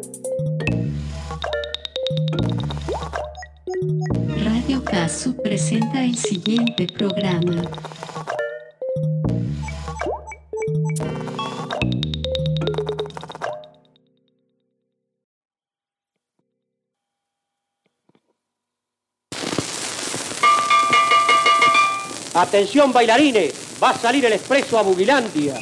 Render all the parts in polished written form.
Radio Casu presenta el siguiente programa. Atención bailarines, va a salir el expreso a Bugilandia.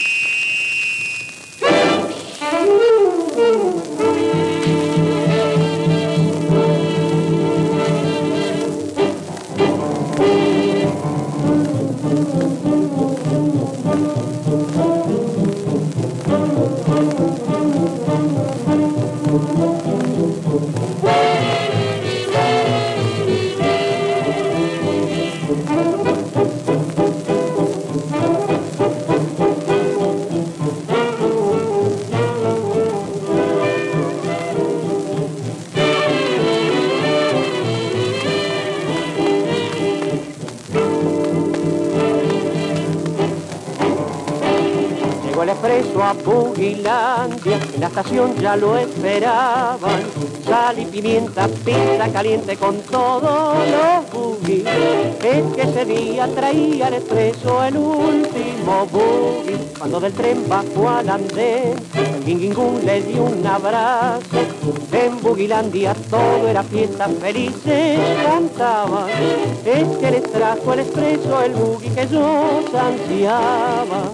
A Bugilandia, en la estación ya lo esperaban. Sal y pimienta, pizza caliente con todos los buggy. Es que ese día traía el expreso el último buggy. Cuando del tren bajó al andén, el guinguingún le dio un abrazo. En Bugilandia todo era fiesta, felices cantaban. Es que les trajo el expreso el buggy que yo ansiaba.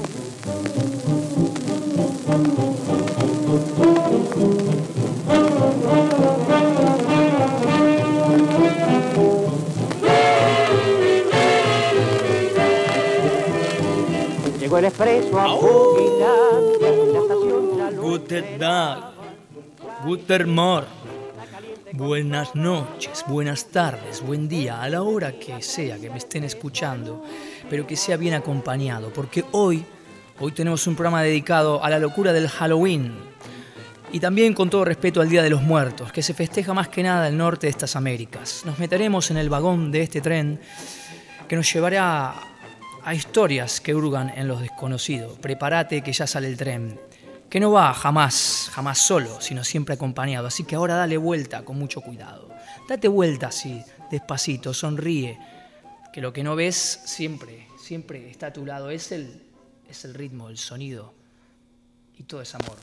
Llegó el expreso a Bugilandia, en la estación ya lo Guten Tag, Guten Morgen, buenas noches, buenas tardes, buen día, a la hora que sea que me estén escuchando, pero que sea bien acompañado, porque hoy tenemos un programa dedicado a la locura del Halloween y también con todo respeto al Día de los Muertos, que se festeja más que nada al norte de estas Américas. Nos meteremos en el vagón de este tren que nos llevará a historias que hurgan en lo desconocido. Prepárate que ya sale el tren, que no va jamás solo, sino siempre acompañado. Así que ahora dale vuelta con mucho cuidado. Date vuelta así, despacito, sonríe, que lo que no ves siempre está a tu lado. Es el ritmo, el sonido y todo es amor.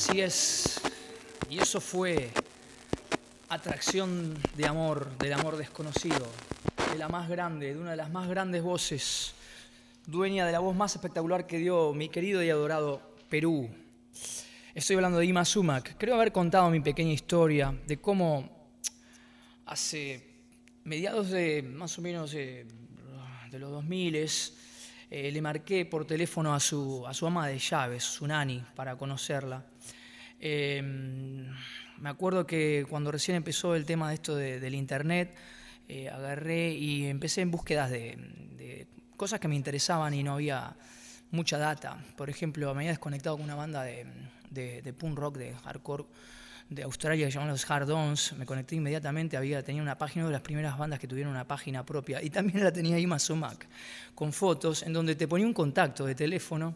Así es. Y eso fue Atracción de Amor, del amor desconocido, de la más grande, de una de las más grandes voces, dueña de la voz más espectacular que dio mi querido y adorado Perú. Estoy hablando de Irma Sumac. Creo haber contado mi pequeña historia de cómo hace mediados de más o menos de los 2000 le marqué por teléfono a su ama de llaves, su nani, para conocerla. Me acuerdo que cuando recién empezó el tema de esto del internet, agarré y empecé en búsquedas de cosas que me interesaban y no había mucha data. Por ejemplo, me había desconectado con una banda de punk rock, de hardcore de Australia que se llaman los Hard-Ons. Me conecté inmediatamente, tenía una página, una de las primeras bandas que tuvieron una página propia, y también la tenía Irma Sumac, con fotos en donde te ponía un contacto de teléfono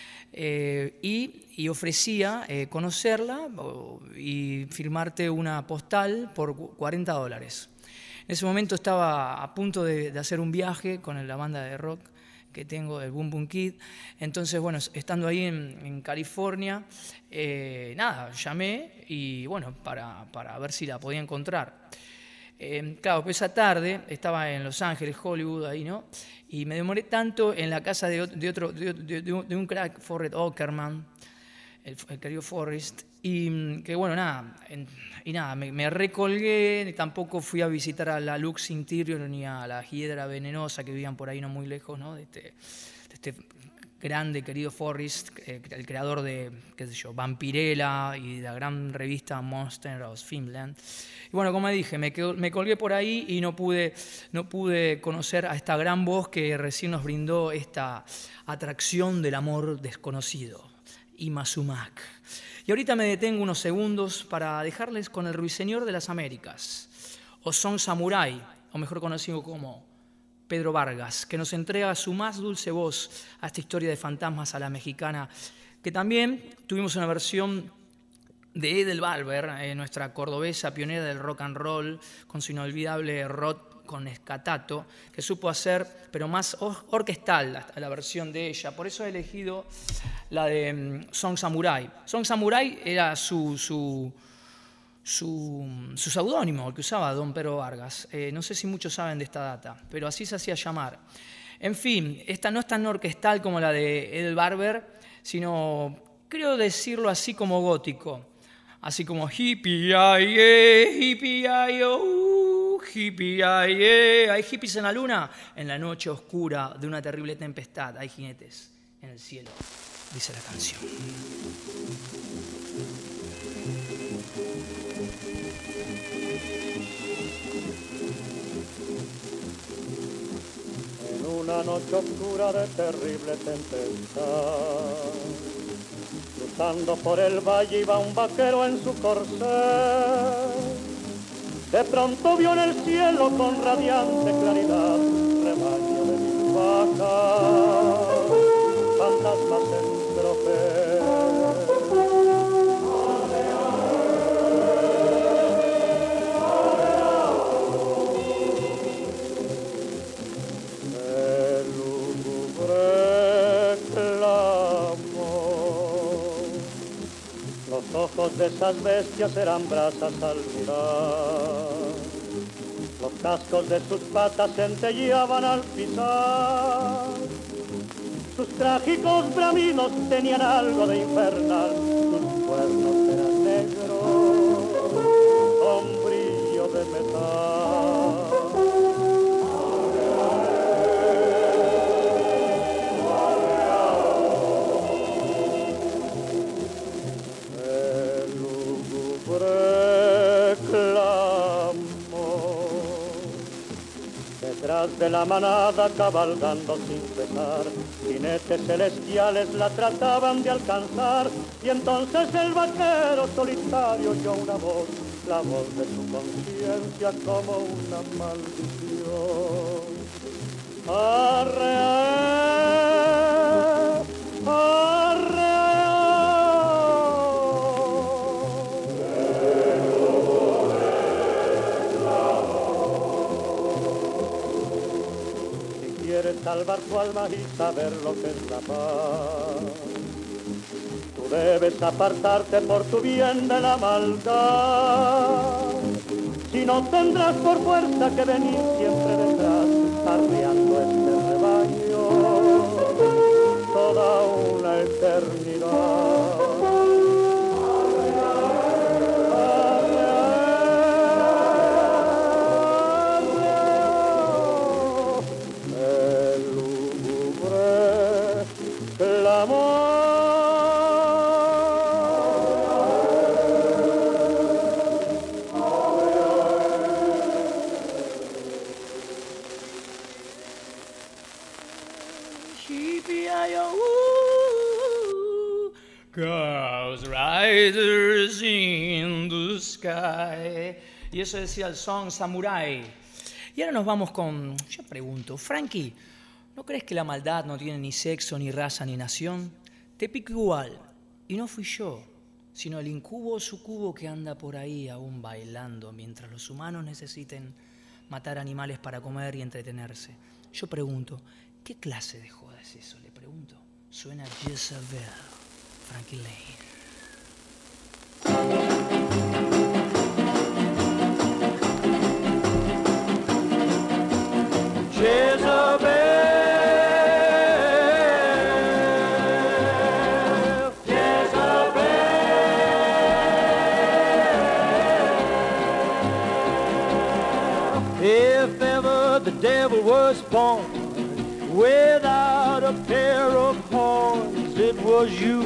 y ofrecía conocerla y firmarte una postal por $40. En ese momento estaba a punto de hacer un viaje con la banda de rock que tengo, el Boom Boom Kid. Entonces, bueno, estando ahí en California, llamé y bueno, para ver si la podía encontrar. Claro, pues esa tarde estaba en Los Ángeles, Hollywood, ahí, ¿no? Y me demoré tanto en la casa de un crack, Forrest Ockerman, el querido Forrest, y que bueno, me recolgué. Tampoco fui a visitar a la Lux Interior ni a la Hiedra Venenosa, que vivían por ahí no muy lejos, ¿no? de este grande, querido Forrest, el creador de, qué sé yo, Vampirella y de la gran revista Monster of Finland. Y bueno, como dije, me colgué por ahí y no pude conocer a esta gran voz que recién nos brindó esta atracción del amor desconocido, Irma Sumac. Y ahorita me detengo unos segundos para dejarles con el Ruiseñor de las Américas, o Son Samurai, o mejor conocido como Pedro Vargas, que nos entrega su más dulce voz a esta historia de fantasmas a la mexicana, que también tuvimos una versión de Edel Balber, nuestra cordobesa pionera del rock and roll, con su inolvidable rock con escatato, que supo hacer, pero más orquestal la versión de ella. Por eso he elegido la de Son Samurai. Son Samurai era su seudónimo, el que usaba don Pedro Vargas. No sé si muchos saben de esta data, pero así se hacía llamar. En fin, esta no es tan orquestal como la de Edel Barber, sino, creo decirlo así, como gótico. Así como hippie-aye, hippie-aye, hippie-aye. ¿Hay hippies en la luna? En la noche oscura de una terrible tempestad hay jinetes en el cielo, dice la canción. En una noche oscura de terrible tempestad, cruzando por el valle iba un vaquero en su corcel. De pronto vio en el cielo con radiante claridad rebaño de mil vacas, fantasmas en tropel. El lúgubre clamor, los ojos de esas bestias eran brasas al mirar, los cascos de sus patas centelleaban al pisar, sus trágicos bramidos tenían algo de infernal, sus cuernos eran negros con brillo de metal. Detrás de la manada cabalgando sin cesar, jinetes celestiales la trataban de alcanzar, y entonces el vaquero solitario oyó una voz, la voz de su conciencia como una maldición. Arre, arre, quieres salvar tu alma y saber lo que es la paz, tu Tú debes apartarte por tu bien de la maldad. Si no tendrás por fuerza que venir siempre detrás, arreando este rebaño toda una eternidad. El lúgubre clamor. Ghost Riders in the Sky. Y eso decía el Song Samurai. Y ahora nos vamos con... Yo pregunto, Frankie, ¿no crees que la maldad no tiene ni sexo, ni raza, ni nación? Te pico igual. Y no fui yo, sino el incubo o sucubo que anda por ahí aún bailando mientras los humanos necesiten matar animales para comer y entretenerse. Yo pregunto, ¿qué clase de joda es eso? Le pregunto. Suena Jezebel, Frankie Lane. Jezebel, Jezebel. If ever the devil was born without a pair of horns, it was you,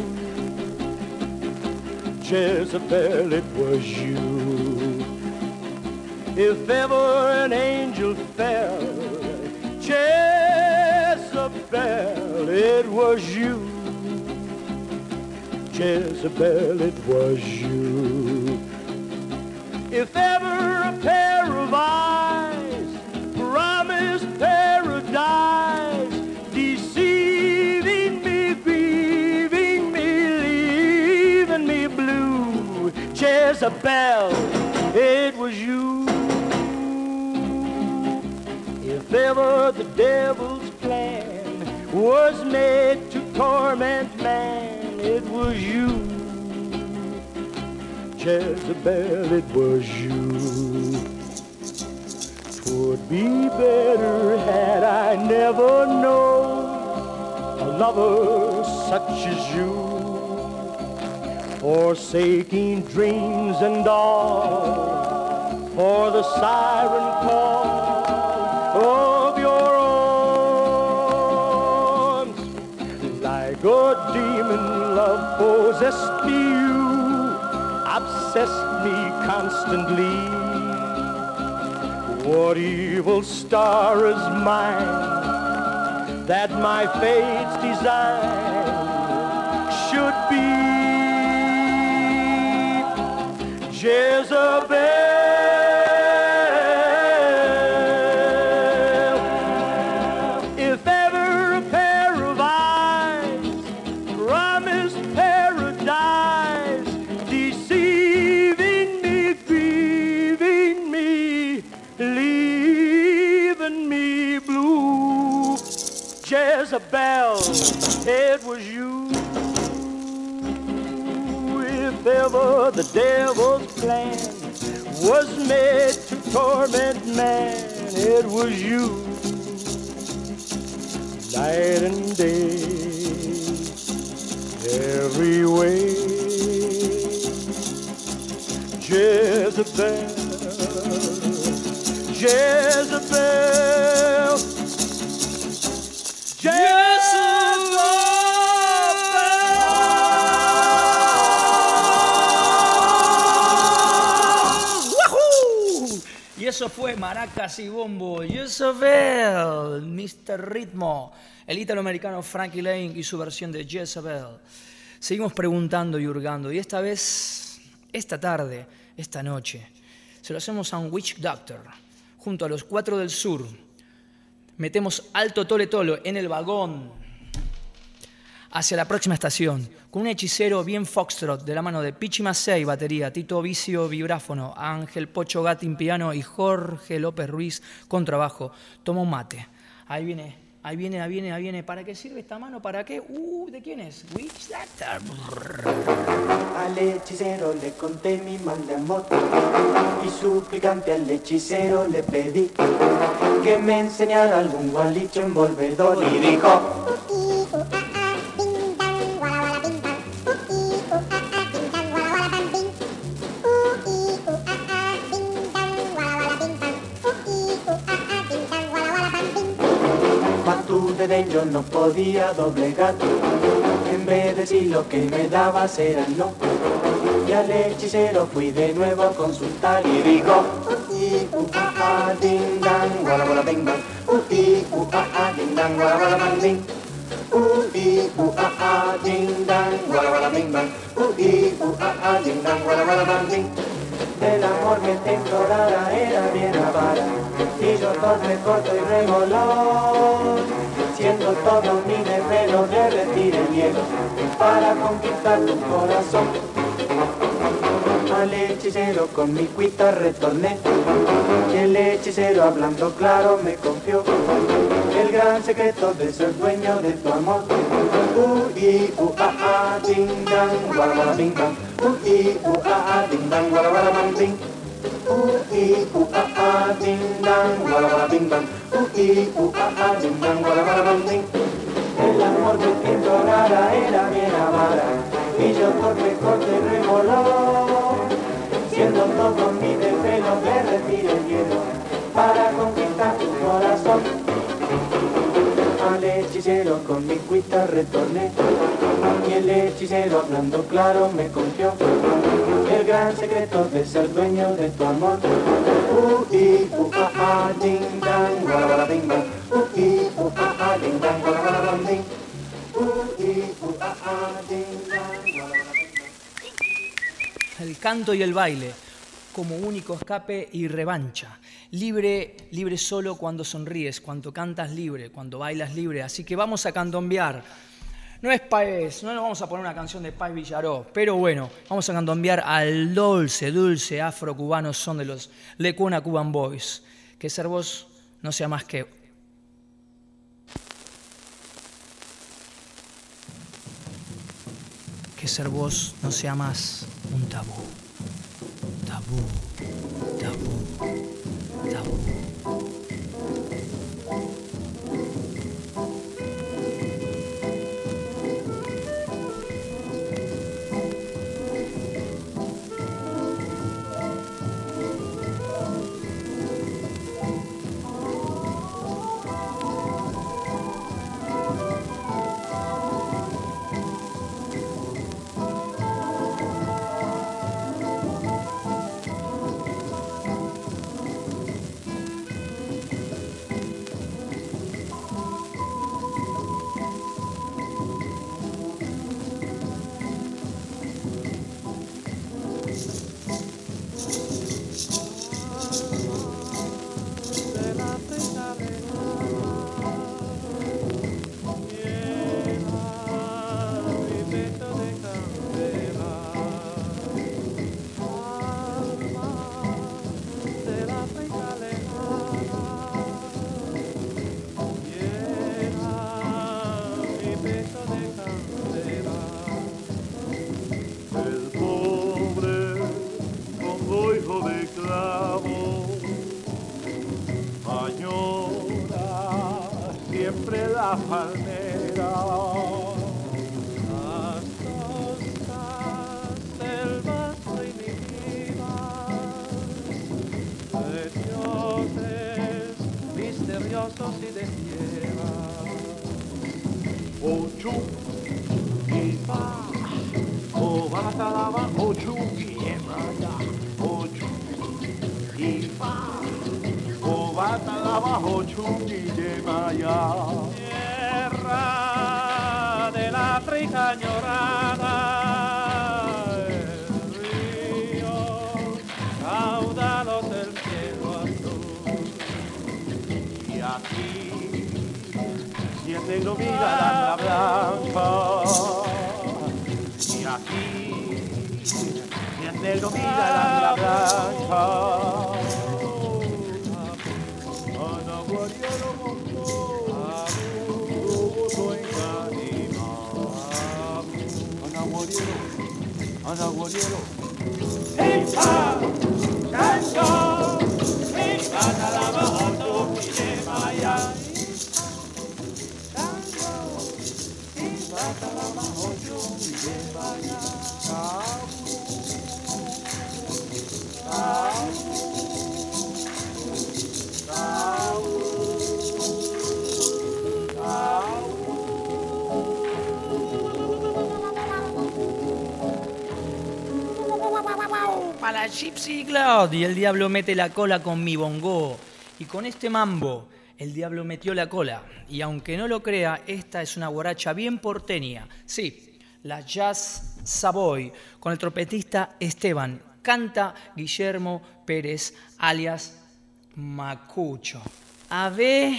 Jezebel, it was you. If ever an angel fell, Jezebel, it was you, Jezebel, it was you. If ever a pair of eyes promised paradise, deceiving me, grieving me, leaving me blue, Jezebel, it was you. If ever the devil's plan was made to torment man, it was you, Jezebel, it was you. 'Twould be better had I never known a lover such as you, forsaking dreams and all for the siren call of your arms. Like a demon, love possessed me, you obsessed me constantly. What evil star is mine that my fate's design should be Jezebel? Jezebel, it was you. If ever the devil's plan was made to torment man, it was you. Night and day, every way, Jezebel, Jezebel, Y eso fue maracas y bombo. Jezebel, Mr. Ritmo, el italoamericano Frankie Lane y su versión de Jezebel. Seguimos preguntando y hurgando. Y esta vez, esta tarde, esta noche, se lo hacemos a un witch doctor junto a los 4 del Sur. Metemos alto tole tolo en el vagón hacia la próxima estación, con un hechicero bien foxtrot de la mano de Pichi Macei, batería, Tito Vicio, vibráfono, Ángel Pocho Gatin, piano y Jorge López Ruiz, contrabajo. Toma un mate. Ahí viene Ahí viene. ¿Para qué sirve esta mano? ¿Para qué? ¿De quién es? Witch Doctor. Al hechicero le conté mi mal de amor y suplicante al hechicero le pedí que me enseñara algún gualicho envolvedor y dijo: yo no podía doblegar, en vez de decir lo que me daba era no. Y al hechicero fui de nuevo a consultar y dijo: ding dang, guala guala bing bang. Ding dang, guala guala bang ding. Ding dang, guala guala bing bang. Ding dang, guala guala bang ding. Del amor que te implorara era bien avara, y yo torpe, corto y remolón. Siendo todo mi desvelo, derretir el hielo para conquistar tu corazón. Al hechicero con mi cuita retorné, y el hechicero hablando claro me confió el gran secreto de ser dueño de tu amor. Ding dang, guala guala bing bang. Ding dang, guala guala bang ding. Ding dang, guala guala bing bang. Ding dang, guala guala bang ding. El amor que te implorara era bien avara, y yo torpe, corto y remolón. Siendo todo mi desvelo, derretir el hielo para conquistar tu corazón. Al hechicero con mi cuita retorné, y el hechicero hablando claro me confió el gran secreto de ser dueño de tu amor. Ding dang, guala guala bing bang. Ding dang, guala guala bang ding. Ding dang, guala guala bing bang. El canto y el baile como único escape y revancha. Libre solo cuando sonríes, cuando cantas libre, cuando bailas libre. Así que vamos a candombear. No es Páez, no nos vamos a poner una canción de Páez Villaró, pero bueno, vamos a candombear al dulce afro-cubano son de los Lecuna Cuban Boys. Que ser vos no sea más que... Que ser vos no sea más un tabú. Tabú. Tierra del África añorada, el río caudaloso del cielo azul, y aquí si el negro mira la blanca, y aquí si el negro mira la blanca. Para Gypsy Cloud y el diablo mete la cola con mi bongo. Y con este mambo, el diablo metió la cola. Y aunque no lo crea, esta es una guaracha bien porteña. Sí, la Jazz Savoy, con el trompetista Esteban. Canta Guillermo Pérez, alias Macucho. A ver...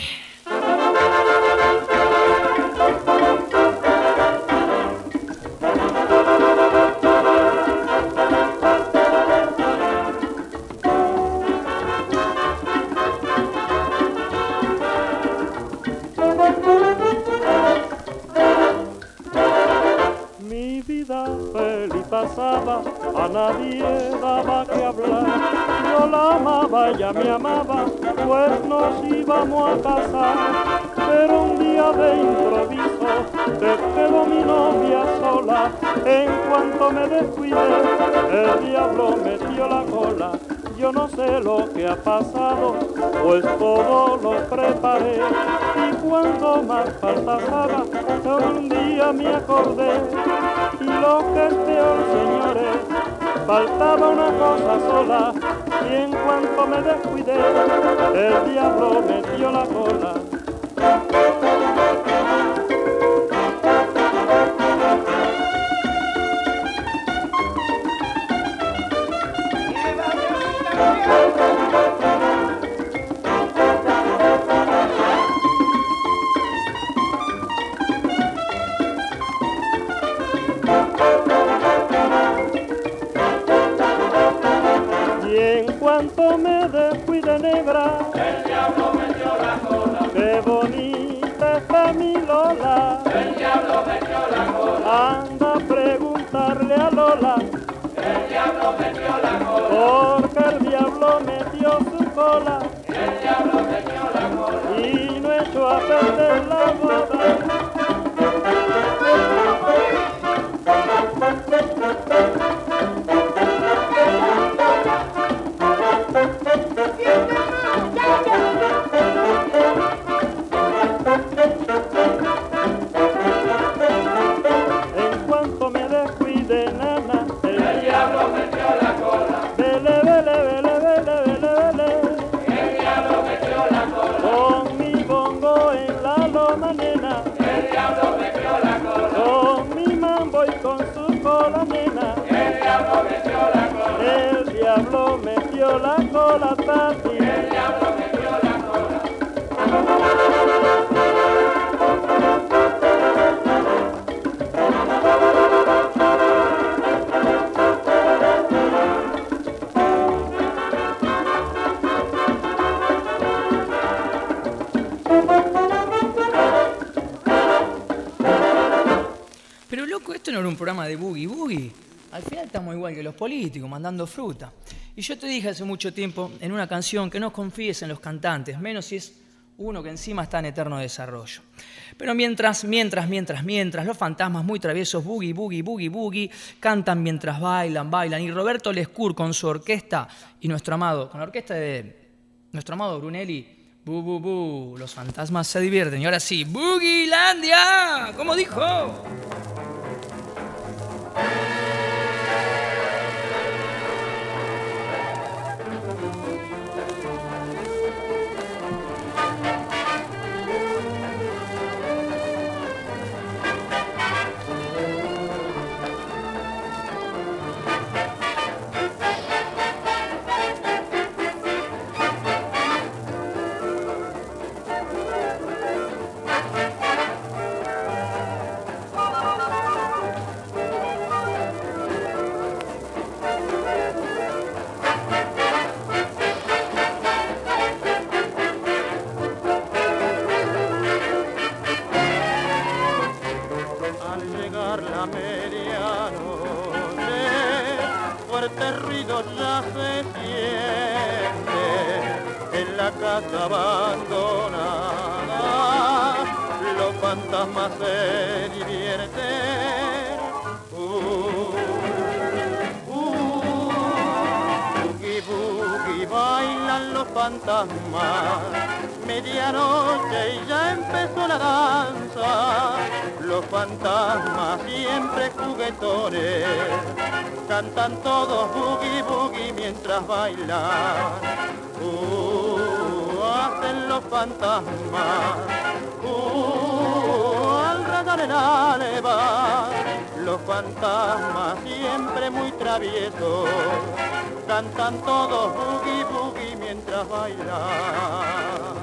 Mi vida feliz pasaba, a nadie daba que hablar. Yo la amaba, ella me amaba, pues nos íbamos a casar. Pero un día de improviso se quedó mi novia sola. En cuanto me descuidé, el diablo metió la cola. Yo no sé lo que ha pasado, pues todo lo preparé. Y cuando más faltas haga, un día me acordé. Y lo que es peor, señores, faltaba una cosa sola. Y en cuanto me descuidé, el diablo metió la cola. Y en cuanto me descuide, negra, El diablo metió la cola. qué bonita está mi Lola. El diablo metió la cola. Anda a preguntarle a Lola, El diablo metió la cola. porque el diablo metió su cola El diablo metió la cola. y no echó a perder la boda. En cuanto me descuide, nana, El diablo metió la cola. vele, vele, vele, vele, vele, vele. El diablo metió la cola. Con mi bongo en la loma, nena, El diablo metió la cola. con mi mambo y con su cola, nena. El diablo metió la cola. El diablo metió la cola para ti. El diablo metió la cola. Pero loco, esto no era un programa de boogie boogie. Al final estamos igual que los políticos, mandando fruta. Y yo te dije hace mucho tiempo en una canción que no confíes en los cantantes, menos si es uno que encima está en eterno desarrollo. Pero mientras, los fantasmas muy traviesos, boogie, boogie, boogie, boogie, cantan mientras bailan. Y Roberto Lescure con su orquesta y nuestro amado, con la orquesta de nuestro amado Brunelli, bu, bu, bu, los fantasmas se divierten. Y ahora sí, ¡Boogielandia! ¿Cómo dijo? este ruido ya se siente en la casa abandonada. Los fantasmas se divierten. Boogie, boogie, bailan los fantasmas. Medianoche y ya empezó la danza. Los fantasmas siempre juguetones cantan todos boogie, boogie mientras bailan. Hacen los fantasmas. Al radar el alba. Los fantasmas siempre muy traviesos cantan todos boogie, boogie mientras bailan.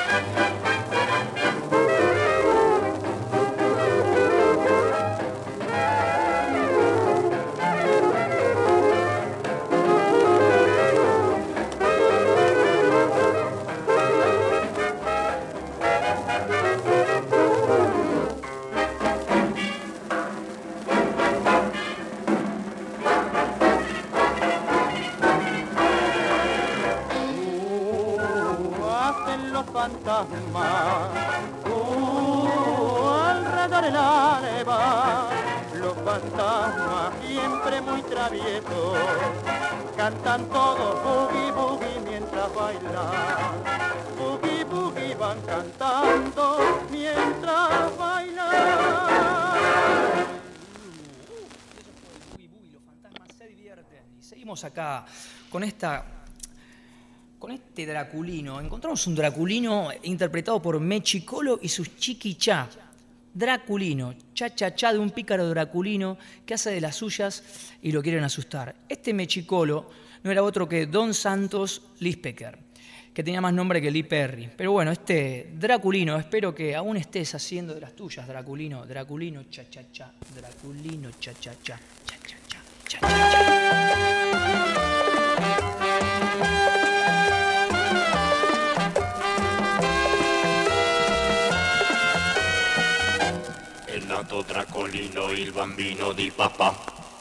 Al radar el alba, los fantasmas siempre muy traviesos cantan todos boogie, boogie mientras bailan. Boogie, boogie van cantando mientras bailan. Boogie, boogie, los fantasmas se divierten. Y seguimos acá con este Draculino. Encontramos un Draculino interpretado por Mechicolo y sus Chiquichá. Draculino, cha-cha-cha de un pícaro Draculino que hace de las suyas y lo quieren asustar. Este Mechicolo no era otro que Don Santos Lispector, que tenía más nombre que Lee Perry. Pero bueno, este Draculino, espero que aún estés haciendo de las tuyas, Draculino. Draculino, cha-cha-cha. Draculino, cha-cha-cha. Cha-cha-cha. Cha-cha-cha. Il nato Draculino, il bambino di papà.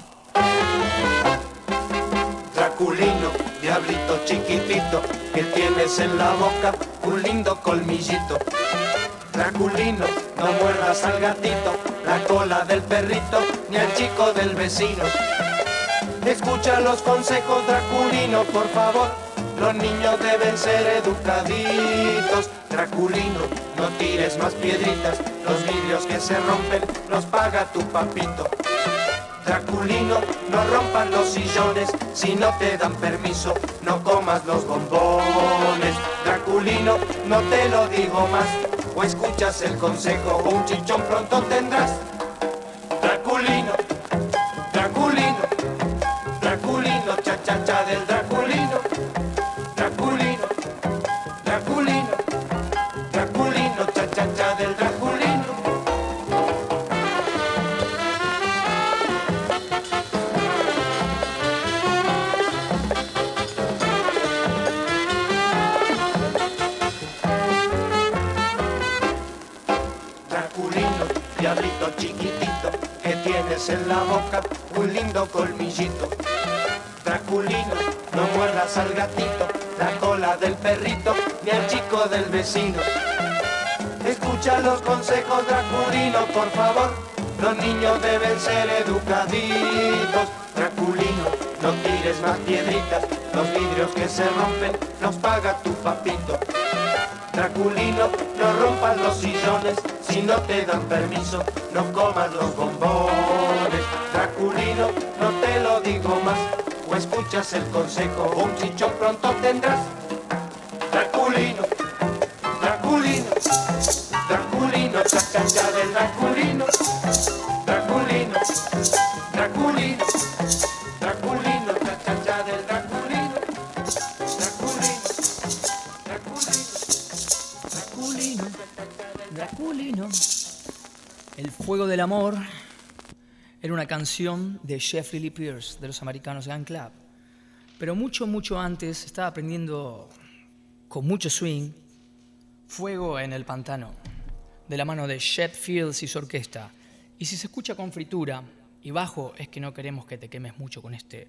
Draculino, diablito chiquitito, que tienes en la boca un lindo colmillito. Draculino, no muerdas al gatito, la cola del perrito, ni al chico del vecino. Escucha los consejos, Draculino, por favor, los niños deben ser educaditos. Draculino, no tires más piedritas, los vidrios que se rompen los paga tu papito. Draculino, no rompan los sillones, si no te dan permiso, no comas los bombones. Draculino, no te lo digo más, o escuchas el consejo, o un chichón pronto tendrás. Draculino, Draculino, Draculino, cha-cha-cha del Draculino. Draculino, Draculino, Draculino, cha-cha-cha del Draculino. Draculino, diablito chiquitito, que tienes en la boca un lindo colmillito. Draculino, no muerdas al gatito, la cola del perrito, ni al chico del vecino. Escucha los consejos, Draculino, por favor, los niños deben ser educaditos. Draculino, no tires más piedritas, los vidrios que se rompen los paga tu papito. Draculino, no rompas los sillones, si no te dan permiso, no comas los bombones. Draculino, no te lo digo más, o escuchas el consejo, un chichón pronto tendrás. Draculino, Draculino, Draculino, cha-cha-cha del Draculino. Draculino, Draculino, Draculino, cha-cha-cha del Draculino. Draculino, Draculino, Draculino, Draculino. El fuego del amor era una canción de Jeffrey Lee Pierce, de los americanos Gun Club. Pero mucho antes estaba aprendiendo con mucho swing Fuego en el Pantano, de la mano de Chet Fields y su orquesta. Y si se escucha con fritura y bajo, es que no queremos que te quemes mucho con este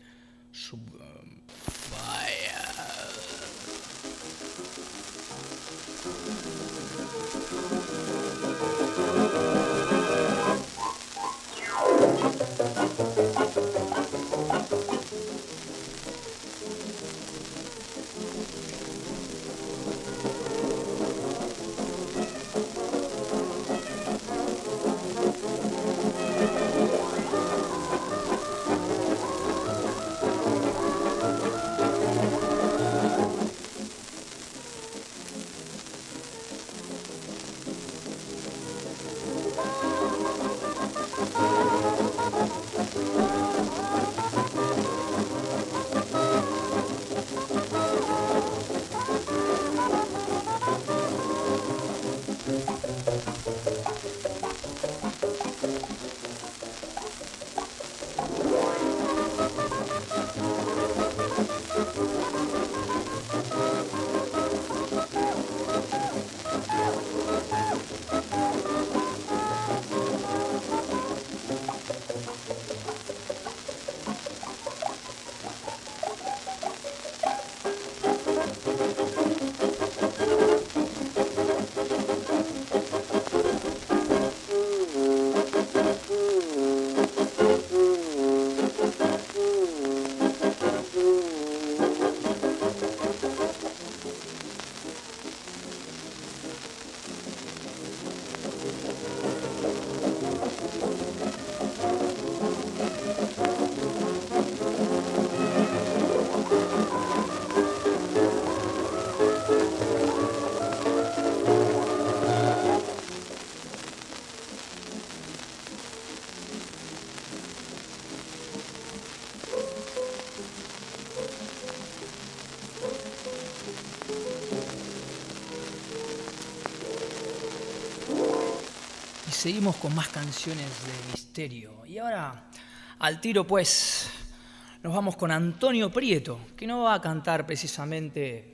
Seguimos con más canciones de misterio. Y ahora, al tiro pues, nos vamos con Antonio Prieto, que no va a cantar precisamente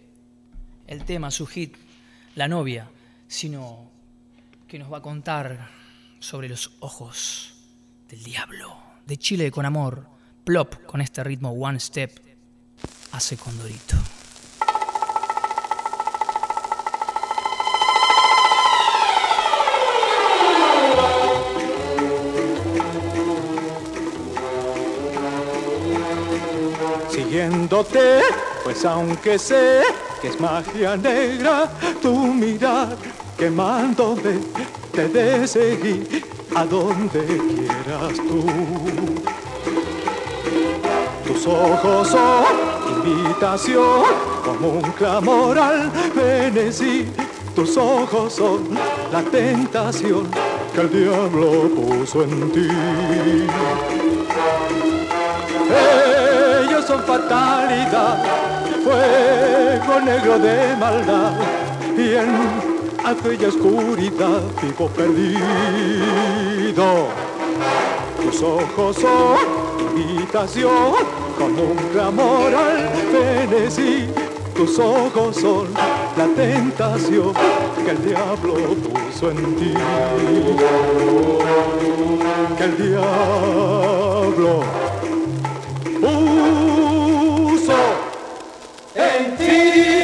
el tema, su hit, La novia, sino que nos va a contar sobre los ojos del diablo. De Chile con amor, Plop, con este ritmo One Step, hace Condorito. Siguiéndote, pues aunque sé que es magia negra, tu mirar quemándome te de seguir a donde quieras tú. Tus ojos son invitación, como un clamor al venecir. Tus ojos son la tentación que el diablo puso en ti. Ellos son fatalidad, fuego negro de maldad, y en aquella oscuridad vivo perdido. Tus ojos son invitación, como un clamor al fenecir. Tus ojos son la tentación que el diablo puso en ti. Que el diablo puso en ti.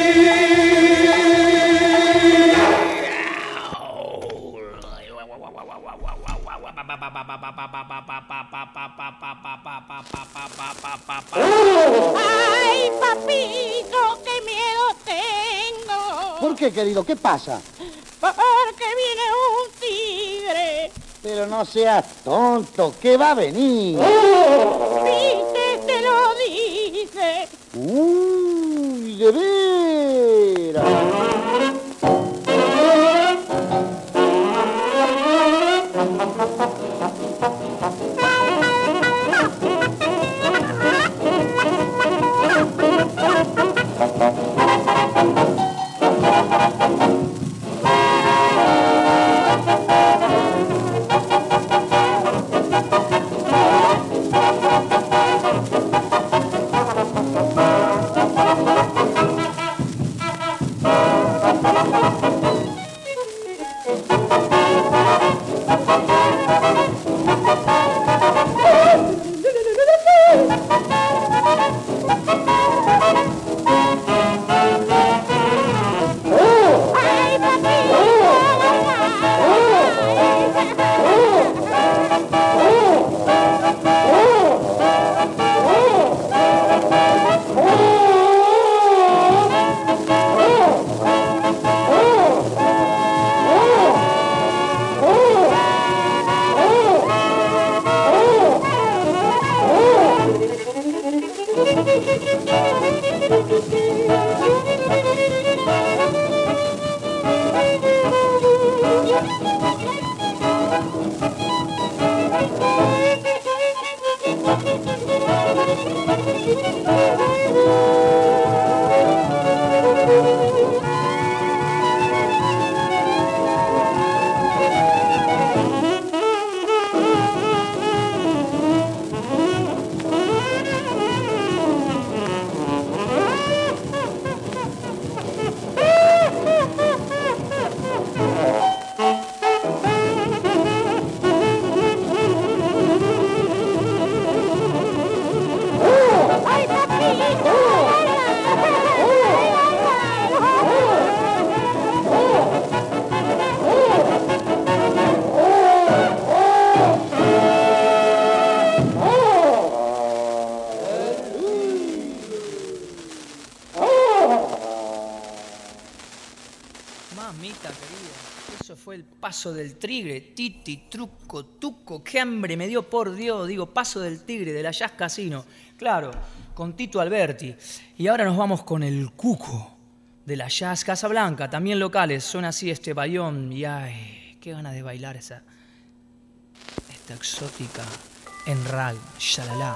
¡Ay, papito, qué miedo tengo! ¿Por qué, querido? ¿Qué pasa? Porque viene un tigre. Pero no seas tonto, ¿qué va a venir? ¿Viste? Te lo dice. ¡Uy, de veras! Mamita querida, eso fue el paso del tigre, titi, truco, tuco, qué hambre me dio, por Dios, digo, paso del tigre, de la Jazz Casino, claro, con Tito Alberti. Y ahora nos vamos con el cuco de la Jazz Casablanca, también locales, suena así este bayón, y ay, qué ganas de bailar esta exótica en rag, shalala.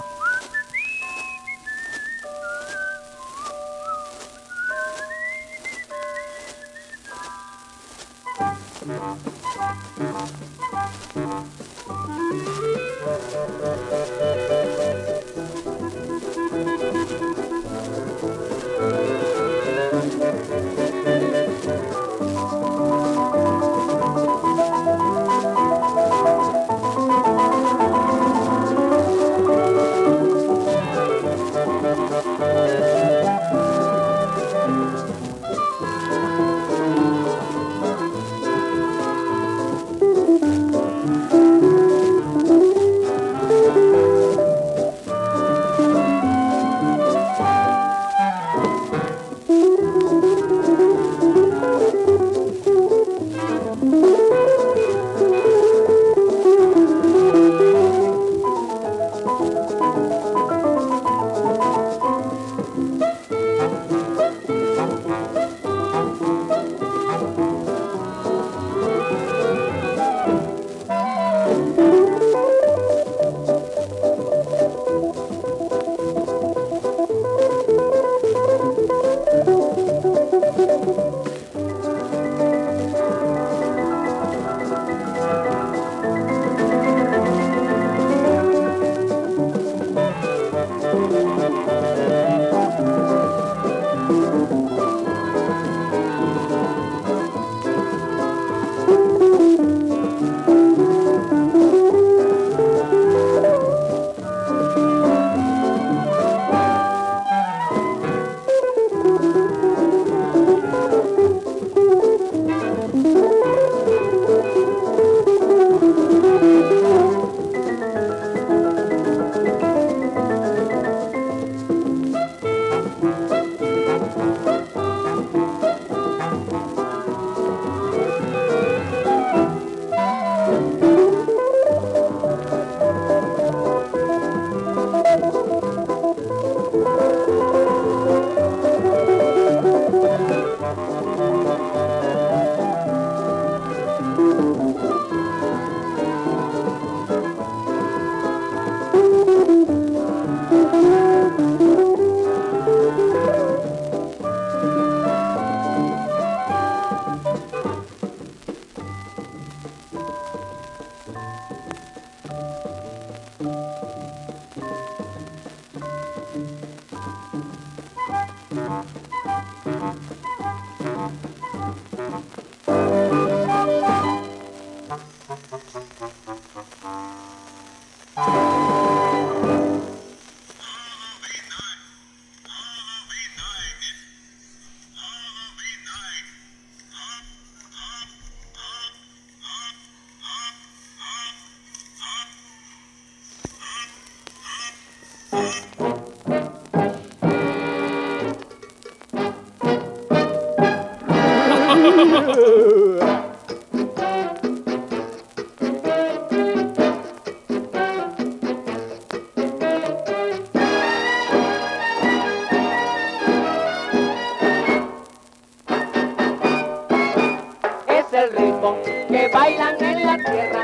Que bailan en la tierra,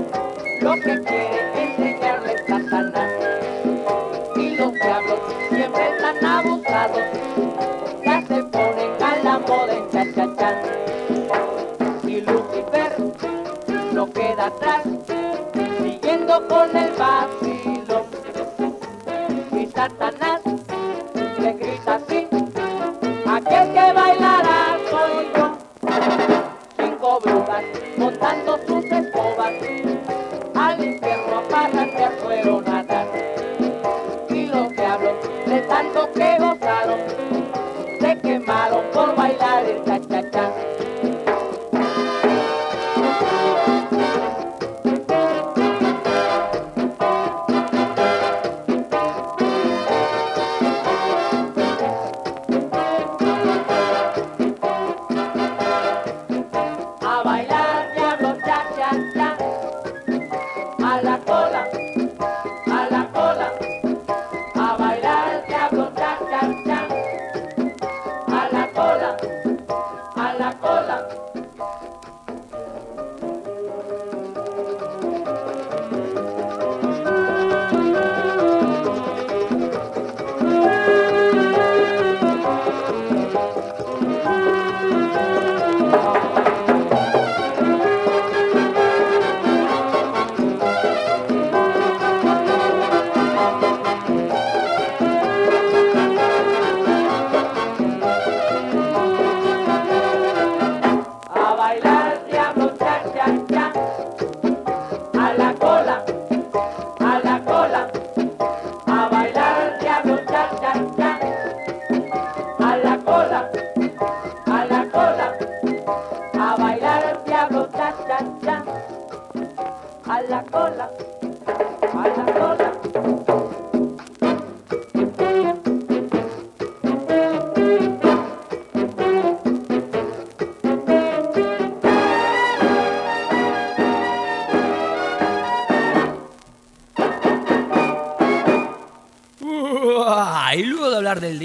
lo que quieren enseñarles a sanar. Y los diablos siempre están abusados, ya se ponen a la moda en cha-cha-cha. Y Lucifer no queda atrás, siguiendo con el vacilo. Y Satanás le grita así: aquel que bailará soy yo. 5 brujas montando sus escobas al infierno a parrandear fueron a dar. Y los diablos de tanto que gozaron se quemaron por bailar el cha-cha-cha.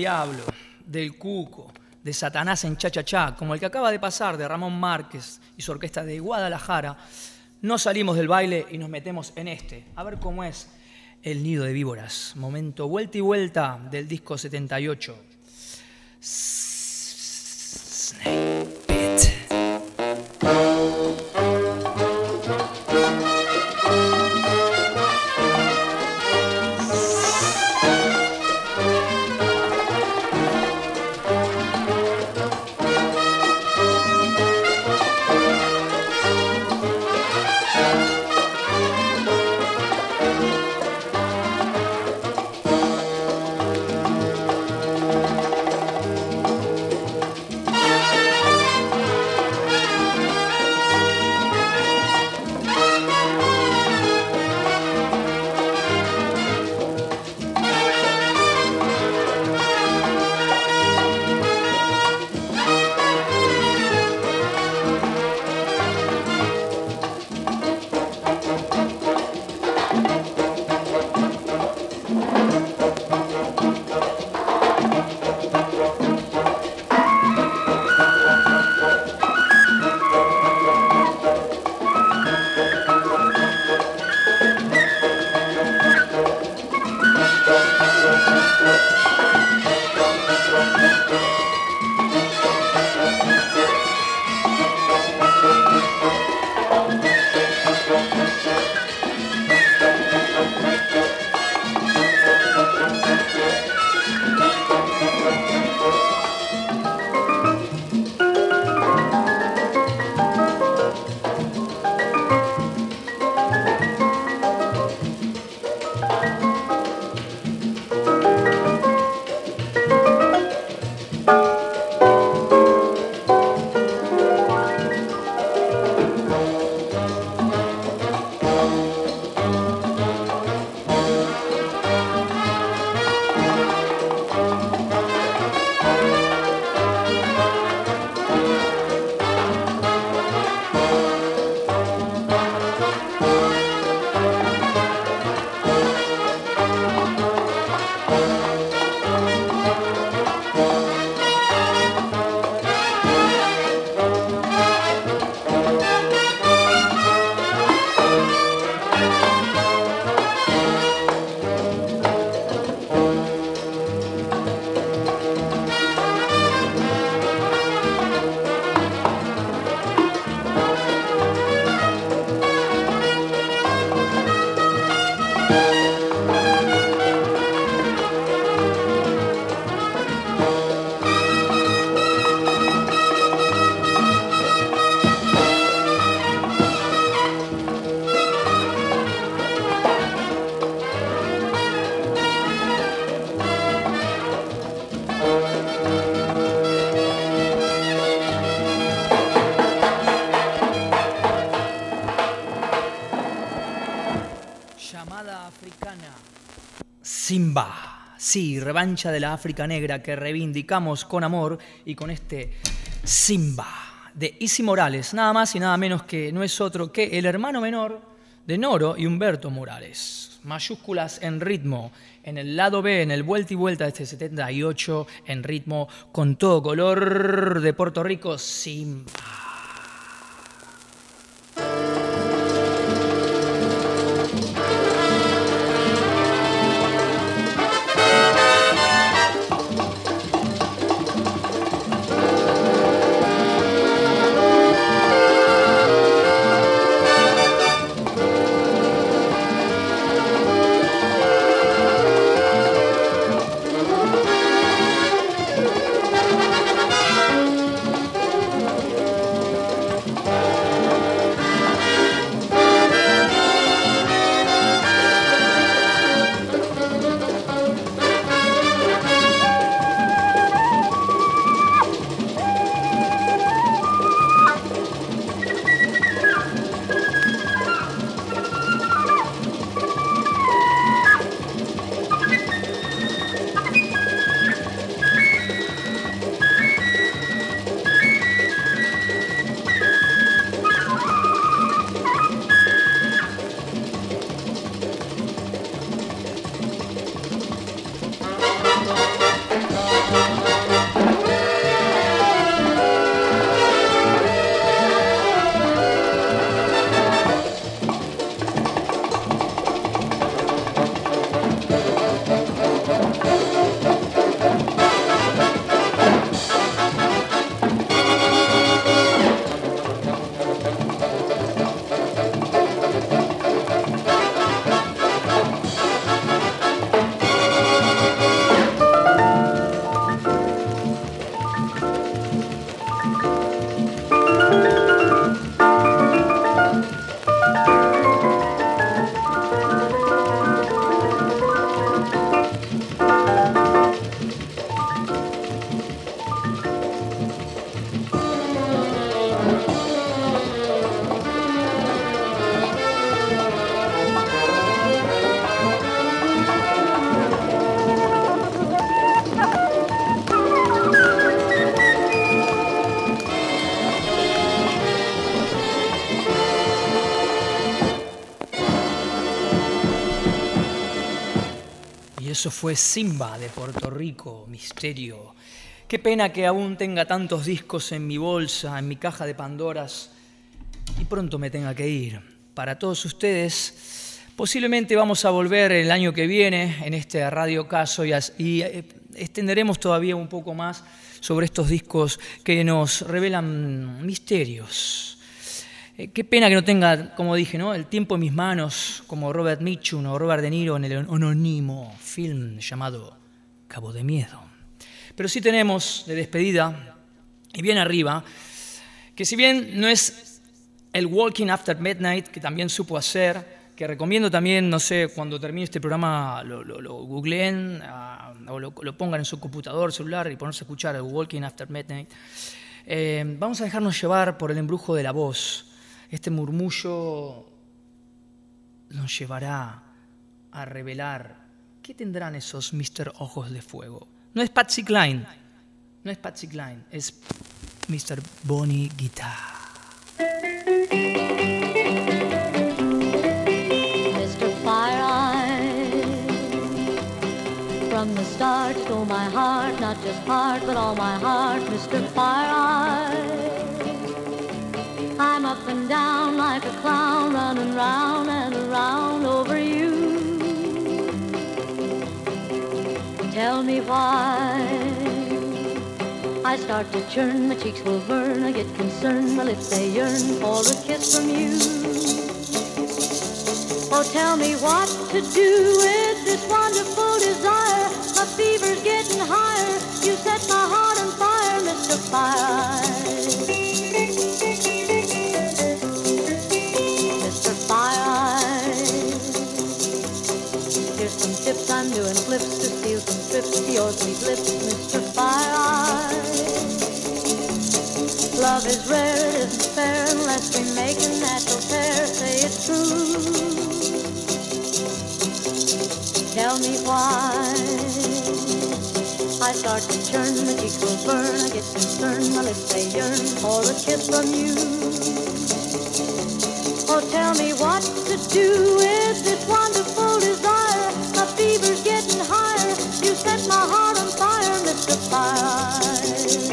diablo, del cuco, de Satanás en cha-cha-cha, como el que acaba de pasar de Ramón Márquez y su orquesta de Guadalajara, no salimos del baile y nos metemos en este. A ver cómo es El nido de víboras. Momento vuelta y vuelta del disco 78. Snake Pit. Simba, sí, revancha de la África negra que reivindicamos con amor y con este Simba de Isi Morales, nada más y nada menos que no es otro que el hermano menor de Noro y Humberto Morales. Mayúsculas en ritmo, en el lado B, en el vuelta y vuelta de este 78, en ritmo con todo color de Puerto Rico, Simba. Eso fue Simba de Puerto Rico, Misterio. Qué pena que aún tenga tantos discos en mi bolsa, en mi caja de Pandoras, y pronto me tenga que ir. Para todos ustedes, posiblemente vamos a volver el año que viene en este Radio Caso y extenderemos todavía un poco más sobre estos discos que nos revelan misterios. Qué pena que no tenga, como dije, ¿no?, el tiempo en mis manos, como Robert Mitchum o Robert De Niro en el anónimo film llamado Cabo de Miedo. Pero sí tenemos de despedida, y bien arriba, que si bien no es el Walking After Midnight, que también supo hacer, que recomiendo también, no sé, cuando termine este programa lo googleen o lo pongan en su computador, celular y ponerse a escuchar el Walking After Midnight. Vamos a dejarnos llevar por el embrujo de la voz. Este murmullo nos llevará a revelar qué tendrán esos Mr. Ojos de Fuego. No es Patsy Cline, es Mr. Bonnie Guitar. Mr. Fire-Eye, from the start stole my heart, not just heart, but all my heart, Mr. Fire-Eye. I'm up and down like a clown, running round and around over you. Tell me why I start to churn, my cheeks will burn, I get concerned, my lips they yearn for a kiss from you. Oh, tell me what to do with this wonderful desire, my fever's getting higher, you set my heart on fire, Mr. Fire. Tips, I'm doing flips to steal some trips to your sweet lips, Mr. Fire-Eye. Love is rare, it isn't fair unless we make a natural pair. Say it's true. Tell me why I start to churn, my cheeks will burn, I get concerned, my lips they yearn for a kiss from you. Oh, tell me what to do with this wonderful desire. My fever's getting higher. You set my heart on fire, Mr. Fire.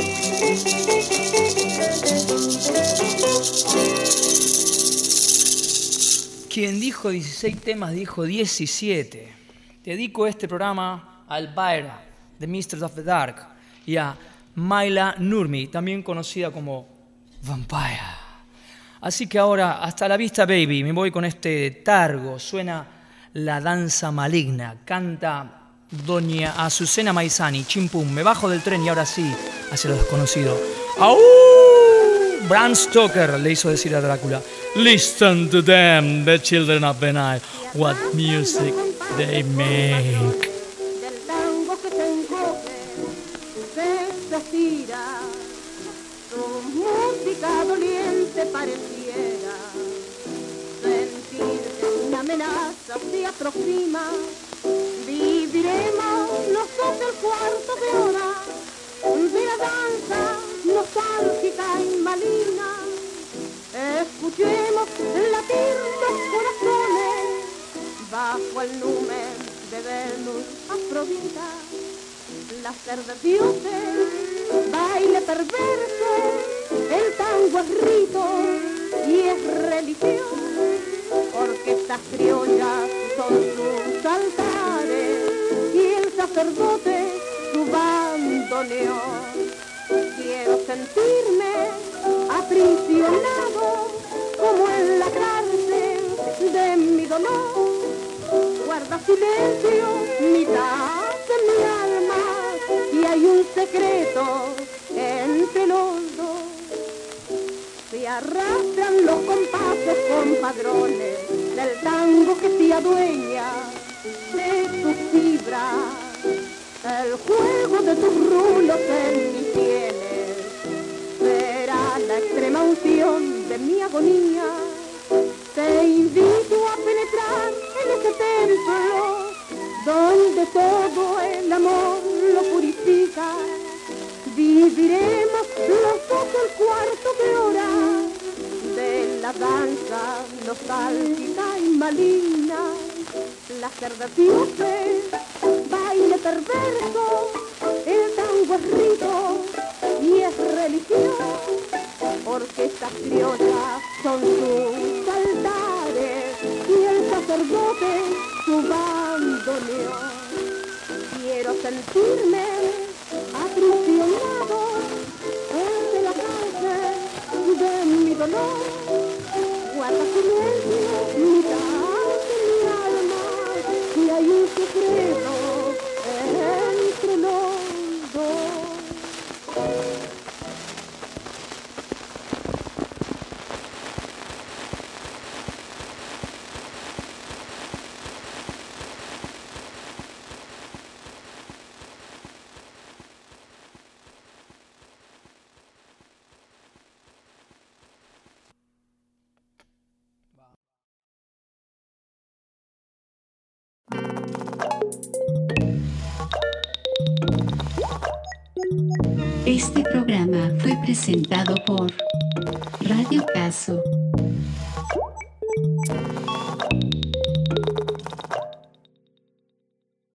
Quien dijo 16 temas dijo 17. Dedico este programa a Elvira, The Mistress of the Dark, y a Maila Nurmi, también conocida como Vampire. Así que ahora, hasta la vista, baby. Me voy con este targo. Suena La Danza Maligna. Canta doña Azucena Maizani. Chimpum. Me bajo del tren y ahora sí, hacia lo desconocido. ¡Au! Bram Stoker le hizo decir a Drácula: Listen to them, the children of the night. What music they make. Del tango que se encoge, se estira. Tu música doliente pareciera sentir que una amenaza se aproxima. Viviremos los dos del cuarto de hora de la danza nostálgica y maligna. Escuchemos latir los corazones bajo el numen de Venus Afrodita. Láser de dioses, baile perverso, el tango es rito y es religión. Orquestas criollas son sus altares y el sacerdote su bandoneón. Quiero sentirme aprisionado como en la cárcel de mi dolor. Guarda silencio mitad de mi alma y hay un secreto entre los dos. Se arrastran los compases compadrones del tango que se adueña de tus fibras. El juego de tus rulos en mis sienes será la extrema unción de mi agonía. Te invito a penetrar en ese templo donde todo el amor lo purifica. Viviremos los dos el cuarto de hora de la danza nostálgica y maligna. Láser de dioses, perverso, el tango es rito y es religión, porque estas criollas son sus altares y el sacerdote su bandoneón. Quiero sentirme aprisionado entre la cárcel de mi dolor, guarda silencio mitad de mi alma y hay un secreto entre los dos. Este programa fue presentado por Radio Caso.